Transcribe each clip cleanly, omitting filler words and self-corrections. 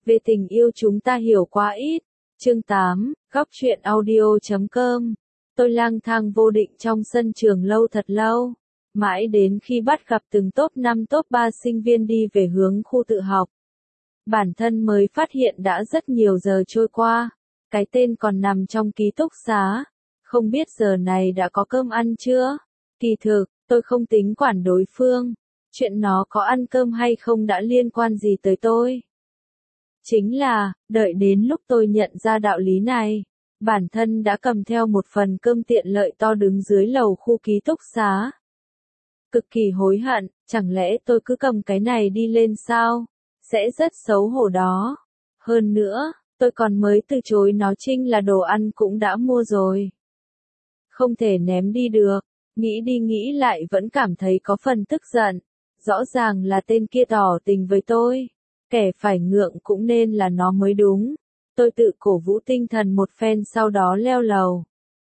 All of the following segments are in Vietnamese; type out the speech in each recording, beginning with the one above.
Về tình yêu chúng ta hiểu quá ít. Chương 8, góc truyện audio.com. Tôi lang thang vô định trong sân trường lâu thật lâu. Mãi đến khi bắt gặp từng top 5 top 3 sinh viên đi về hướng khu tự học. Bản thân mới phát hiện đã rất nhiều giờ trôi qua. Cái tên còn nằm trong ký túc xá. Không biết giờ này đã có cơm ăn chưa? Kỳ thực, tôi không tính quản đối phương. Chuyện nó có ăn cơm hay không đã liên quan gì tới tôi. Chính là, đợi đến lúc tôi nhận ra đạo lý này, bản thân đã cầm theo một phần cơm tiện lợi to đứng dưới lầu khu ký túc xá. Cực kỳ hối hận, chẳng lẽ tôi cứ cầm cái này đi lên sao? Sẽ rất xấu hổ đó. Hơn nữa, tôi còn mới từ chối nó chinh là đồ ăn cũng đã mua rồi. Không thể ném đi được, nghĩ đi nghĩ lại vẫn cảm thấy có phần tức giận. Rõ ràng là tên kia tỏ tình với tôi. Kẻ phải ngượng cũng nên là nó mới đúng. Tôi tự cổ vũ tinh thần một phen sau đó leo lầu.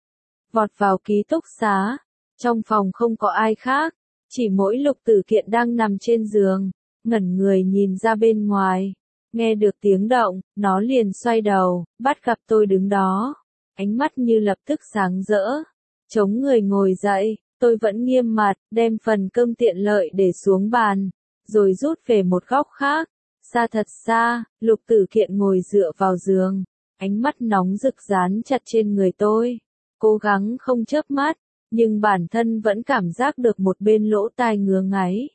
Vọt vào ký túc xá. Trong phòng không có ai khác. Chỉ mỗi Lục Tử Kiện đang nằm trên giường. Ngẩn người nhìn ra bên ngoài. Nghe được tiếng động, nó liền xoay đầu, bắt gặp tôi đứng đó. Ánh mắt như lập tức sáng rỡ. Chống người ngồi dậy, tôi vẫn nghiêm mặt, đem phần cơm tiện lợi để xuống bàn. Rồi rút về một góc khác. Xa thật xa, Lục Tử Kiện ngồi dựa vào giường, ánh mắt nóng rực dán chặt trên người tôi, cố gắng không chớp mắt, nhưng bản thân vẫn cảm giác được một bên lỗ tai ngứa ngáy.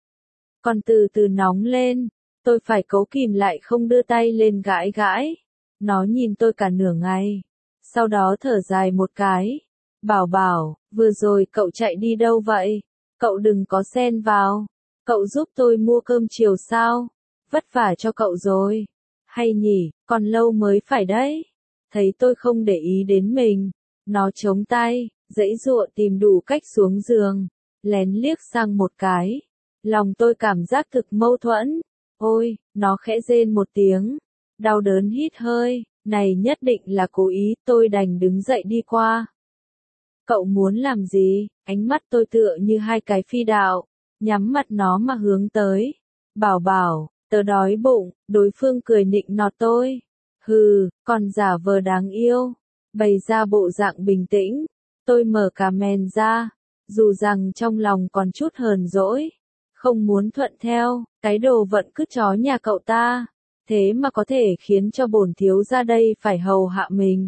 Còn từ từ nóng lên, tôi phải cố kìm lại không đưa tay lên gãi gãi. Nó nhìn tôi cả nửa ngày, sau đó thở dài một cái. Bảo bảo, vừa rồi cậu chạy đi đâu vậy? Cậu đừng có xen vào. Cậu giúp tôi mua cơm chiều sao? Vất vả cho cậu rồi. Hay nhỉ, còn lâu mới phải đấy. Thấy tôi không để ý đến mình. Nó chống tay, giãy giụa tìm đủ cách xuống giường. Lén liếc sang một cái. Lòng tôi cảm giác thực mâu thuẫn. Ôi, nó khẽ rên một tiếng. Đau đớn hít hơi. Này nhất định là cố ý, tôi đành đứng dậy đi qua. Cậu muốn làm gì? Ánh mắt tôi tựa như hai cái phi đạo. Nhắm mặt nó mà hướng tới. Bảo bảo. Tớ đói bụng, đối phương cười nịnh nọt tôi. Hừ, còn giả vờ đáng yêu. Bày ra bộ dạng bình tĩnh. Tôi mở cà mền ra. Dù rằng trong lòng còn chút hờn dỗi. Không muốn thuận theo, cái đồ vận cứ chó nhà cậu ta. Thế mà có thể khiến cho bổn thiếu ra đây phải hầu hạ mình.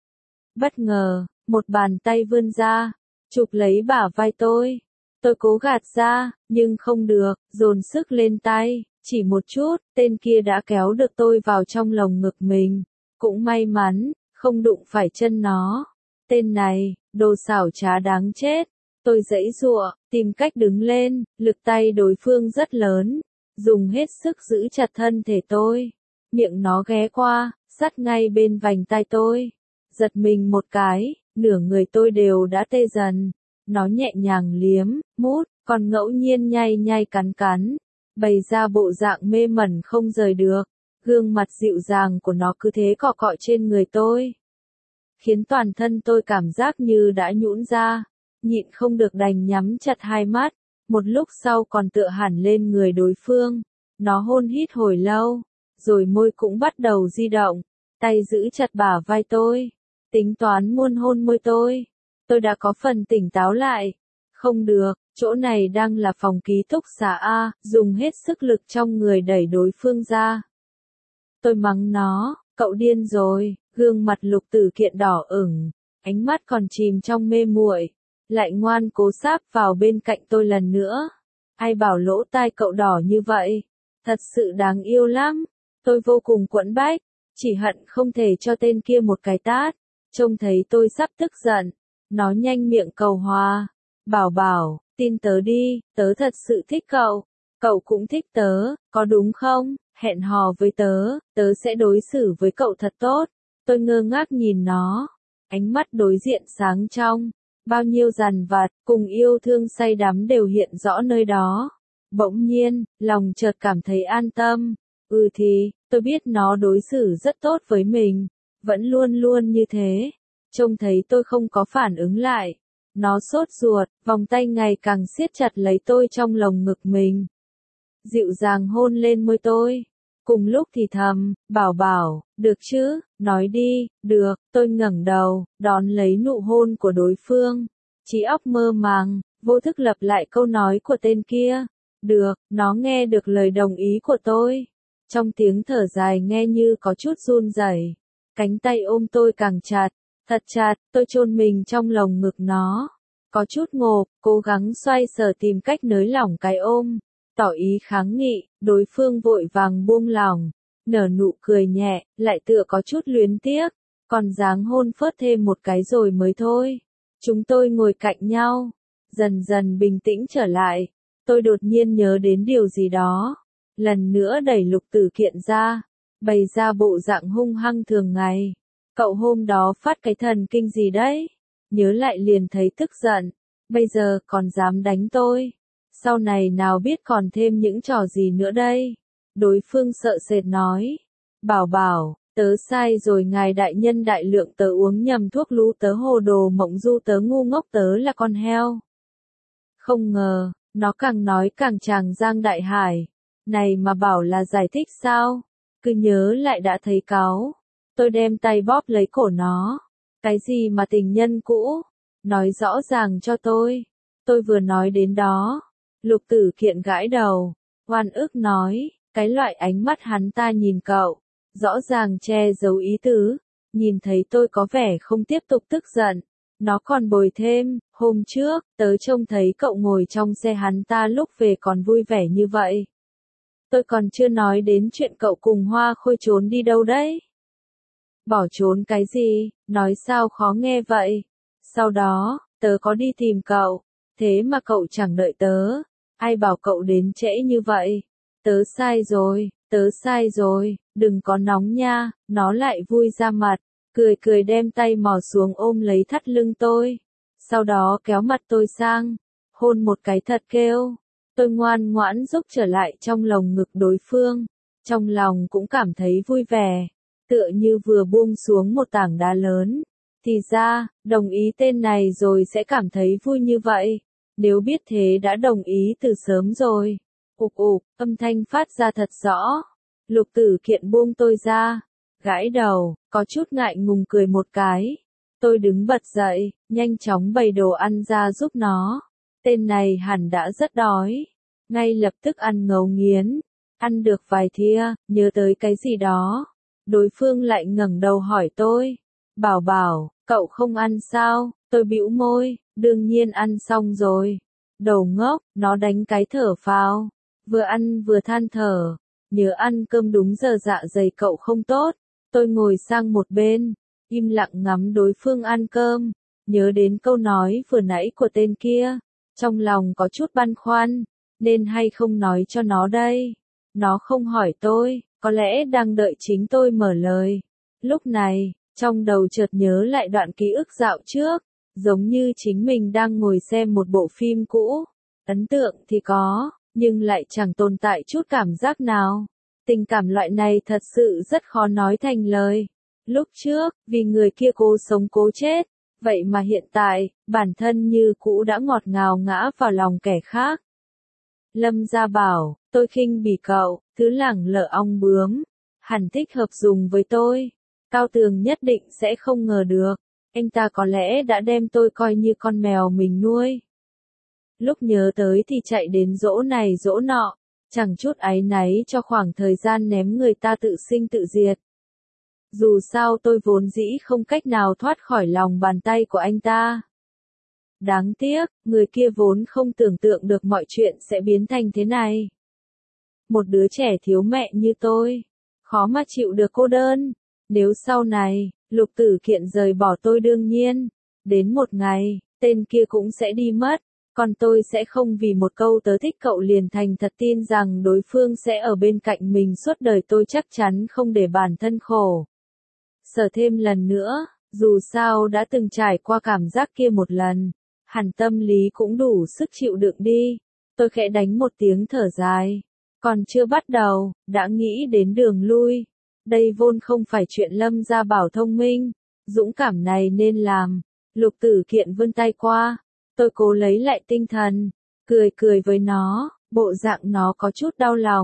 Bất ngờ, một bàn tay vươn ra. Chụp lấy bả vai tôi. Tôi cố gạt ra, nhưng không được, dồn sức lên tay. Chỉ một chút, tên kia đã kéo được tôi vào trong lồng ngực mình. Cũng may mắn, không đụng phải chân nó. Tên này, đồ xảo trá đáng chết. Tôi giãy giụa, tìm cách đứng lên, lực tay đối phương rất lớn. Dùng hết sức giữ chặt thân thể tôi. Miệng nó ghé qua, sát ngay bên vành tai tôi. Giật mình một cái, nửa người tôi đều đã tê dần. Nó nhẹ nhàng liếm, mút, còn ngẫu nhiên nhai nhai cắn cắn. Bày ra bộ dạng mê mẩn không rời được, gương mặt dịu dàng của nó cứ thế cọ cọ trên người tôi. Khiến toàn thân tôi cảm giác như đã nhũn ra, nhịn không được đành nhắm chặt hai mắt, một lúc sau còn tựa hẳn lên người đối phương. Nó hôn hít hồi lâu, rồi môi cũng bắt đầu di động, tay giữ chặt bả vai tôi, tính toán muôn hôn môi tôi. Tôi đã có phần tỉnh táo lại. Không được, chỗ này đang là phòng ký túc xá A, dùng hết sức lực trong người đẩy đối phương ra. Tôi mắng nó, cậu điên rồi, gương mặt Lục Tử Kiện đỏ ửng, ánh mắt còn chìm trong mê muội, lại ngoan cố sáp vào bên cạnh tôi lần nữa. Ai bảo lỗ tai cậu đỏ như vậy, thật sự đáng yêu lắm. Tôi vô cùng quẫn bách, chỉ hận không thể cho tên kia một cái tát. Trông thấy tôi sắp tức giận, nó nhanh miệng cầu hòa. Bảo bảo, tin tớ đi, tớ thật sự thích cậu. Cậu cũng thích tớ, có đúng không? Hẹn hò với tớ, tớ sẽ đối xử với cậu thật tốt. Tôi ngơ ngác nhìn nó. Ánh mắt đối diện sáng trong. Bao nhiêu dằn vặt, cùng yêu thương say đắm đều hiện rõ nơi đó. Bỗng nhiên, lòng chợt cảm thấy an tâm. Thì, tôi biết nó đối xử rất tốt với mình. Vẫn luôn luôn như thế. Trông thấy tôi không có phản ứng lại. Nó sốt ruột, vòng tay ngày càng siết chặt lấy tôi trong lồng ngực mình. Dịu dàng hôn lên môi tôi. cùng lúc thì thầm, bảo bảo, được chứ, nói đi, được, tôi ngẩng đầu, đón lấy nụ hôn của đối phương. Trí óc mơ màng, vô thức lặp lại câu nói của tên kia. Được, nó nghe được lời đồng ý của tôi. Trong tiếng thở dài nghe như có chút run rẩy. Cánh tay ôm tôi càng chặt, thật chặt, tôi chôn mình trong lồng ngực nó. Có chút ngộp, cố gắng xoay sở tìm cách nới lỏng cái ôm. Tỏ ý kháng nghị, đối phương vội vàng buông lỏng. Nở nụ cười nhẹ, lại tựa có chút luyến tiếc. Còn dáng hôn phớt thêm một cái rồi mới thôi. Chúng tôi ngồi cạnh nhau. Dần dần bình tĩnh trở lại. Tôi đột nhiên nhớ đến điều gì đó. Lần nữa đẩy Lục Tử Kiện ra. Bày ra bộ dạng hung hăng thường ngày. Cậu hôm đó phát cái thần kinh gì đấy? Nhớ lại liền thấy tức giận. Bây giờ còn dám đánh tôi. Sau này nào biết còn thêm những trò gì nữa đây? Đối phương sợ sệt nói. Bảo bảo, tớ sai rồi ngài đại nhân đại lượng, tớ uống nhầm thuốc lú, tớ hồ đồ mộng du, tớ ngu ngốc, tớ là con heo. Không ngờ, nó càng nói càng tràng giang đại hải. Này mà bảo là giải thích sao? Cứ nhớ lại đã thấy cáu. Tôi đem tay bóp lấy cổ nó. Cái gì mà tình nhân cũ? Nói rõ ràng cho tôi. Tôi vừa nói đến đó. Lục Tử Kiện gãi đầu. Oan ức nói. Cái loại ánh mắt hắn ta nhìn cậu. Rõ ràng che giấu ý tứ. Nhìn thấy tôi có vẻ không tiếp tục tức giận. Nó còn bồi thêm. Hôm trước, tớ trông thấy cậu ngồi trong xe hắn ta lúc về còn vui vẻ như vậy. Tôi còn chưa nói đến chuyện cậu cùng Hoa Khôi trốn đi đâu đấy. Bỏ trốn cái gì, nói sao khó nghe vậy. Sau đó, tớ có đi tìm cậu, thế mà cậu chẳng đợi tớ. Ai bảo cậu đến trễ như vậy. Tớ sai rồi, đừng có nóng nha. Nó lại vui ra mặt, cười cười đem tay mò xuống ôm lấy thắt lưng tôi. Sau đó kéo mặt tôi sang, hôn một cái thật kêu. Tôi ngoan ngoãn rúc trở lại trong lồng ngực đối phương. Trong lòng cũng cảm thấy vui vẻ. Tựa như vừa buông xuống một tảng đá lớn. Thì ra, đồng ý tên này rồi sẽ cảm thấy vui như vậy. Nếu biết thế đã đồng ý từ sớm rồi. Ục ục, âm thanh phát ra thật rõ. Lục Tử Kiện buông tôi ra. Gãi đầu, có chút ngại ngùng cười một cái. Tôi đứng bật dậy, nhanh chóng bày đồ ăn ra giúp nó. Tên này hẳn đã rất đói. Ngay lập tức ăn ngấu nghiến. Ăn được vài thìa, nhớ tới cái gì đó. Đối phương lại ngẩng đầu hỏi tôi. Bảo bảo, cậu không ăn sao? Tôi bĩu môi, đương nhiên ăn xong rồi. Đầu ngốc, nó đánh cái thở phào. Vừa ăn vừa than thở. Nhớ ăn cơm đúng giờ, dạ dày cậu không tốt. Tôi ngồi sang một bên, im lặng ngắm đối phương ăn cơm. Nhớ đến câu nói vừa nãy của tên kia. Trong lòng có chút băn khoăn. Nên hay không nói cho nó đây. Nó không hỏi tôi, có lẽ đang đợi chính tôi mở lời. Lúc này, trong đầu chợt nhớ lại đoạn ký ức dạo trước, giống như chính mình đang ngồi xem một bộ phim cũ. Ấn tượng thì có, nhưng lại chẳng tồn tại chút cảm giác nào. Tình cảm loại này thật sự rất khó nói thành lời. Lúc trước, vì người kia cố sống cố chết, vậy mà hiện tại, bản thân như cũ đã ngọt ngào ngã vào lòng kẻ khác. Lâm Gia bảo, tôi khinh bỉ cậu, thứ lẳng lở ong bướm, hẳn thích hợp dùng với tôi. Cao Tường nhất định sẽ không ngờ được, anh ta có lẽ đã đem tôi coi như con mèo mình nuôi. Lúc nhớ tới thì chạy đến dỗ này dỗ nọ, chẳng chút áy náy cho khoảng thời gian ném người ta tự sinh tự diệt. Dù sao tôi vốn dĩ không cách nào thoát khỏi lòng bàn tay của anh ta. Đáng tiếc, người kia vốn không tưởng tượng được mọi chuyện sẽ biến thành thế này. Một đứa trẻ thiếu mẹ như tôi, khó mà chịu được cô đơn. Nếu sau này, Lục Tử Kiện rời bỏ tôi đương nhiên, đến một ngày, tên kia cũng sẽ đi mất. Còn tôi sẽ không vì một câu tớ thích cậu liền thành thật tin rằng đối phương sẽ ở bên cạnh mình suốt đời, tôi chắc chắn không để bản thân khổ. Sở thêm lần nữa, dù sao đã từng trải qua cảm giác kia một lần, hẳn tâm lý cũng đủ sức chịu đựng đi. Tôi khẽ đánh một tiếng thở dài. Còn chưa bắt đầu, đã nghĩ đến đường lui. Đây vốn không phải chuyện Lâm Gia bảo thông minh, dũng cảm này nên làm. Lục Tử Kiện vươn tay qua. Tôi cố lấy lại tinh thần, cười cười với nó, bộ dạng nó có chút đau lòng.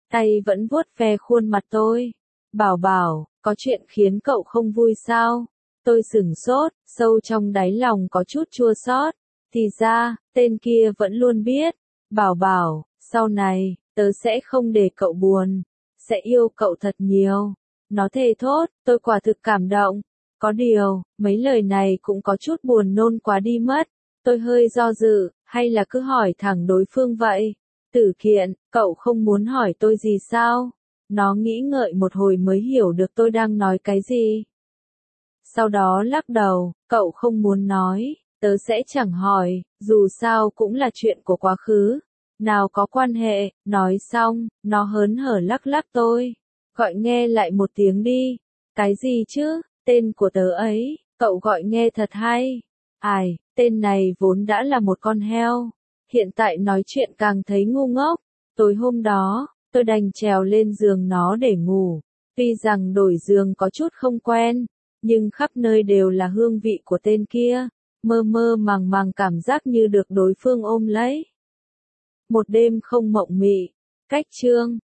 tay vẫn vuốt ve khuôn mặt tôi. Bảo Bảo, có chuyện khiến cậu không vui sao? Tôi sửng sốt, sâu trong đáy lòng có chút chua xót. Thì ra, tên kia vẫn luôn biết. Bảo Bảo, sau này, tớ sẽ không để cậu buồn, sẽ yêu cậu thật nhiều. Nó thề thốt, tôi quả thực cảm động. Có điều, mấy lời này cũng có chút buồn nôn quá đi mất. Tôi hơi do dự, hay là cứ hỏi thẳng đối phương vậy? Tử Kiện, cậu không muốn hỏi tôi gì sao? Nó nghĩ ngợi một hồi mới hiểu được tôi đang nói cái gì. Sau đó lắc đầu, cậu không muốn nói, tớ sẽ chẳng hỏi, dù sao cũng là chuyện của quá khứ. Nào có quan hệ, nói xong, nó hớn hở lắc lắc tôi. Gọi nghe lại một tiếng đi. Cái gì chứ, tên của tớ ấy, cậu gọi nghe thật hay. Ai, tên này vốn đã là một con heo. Hiện tại nói chuyện càng thấy ngu ngốc. Tối hôm đó, tôi đành trèo lên giường nó để ngủ. Tuy rằng đổi giường có chút không quen, nhưng khắp nơi đều là hương vị của tên kia. Mơ mơ màng màng cảm giác như được đối phương ôm lấy. Một đêm không mộng mị. Cách chương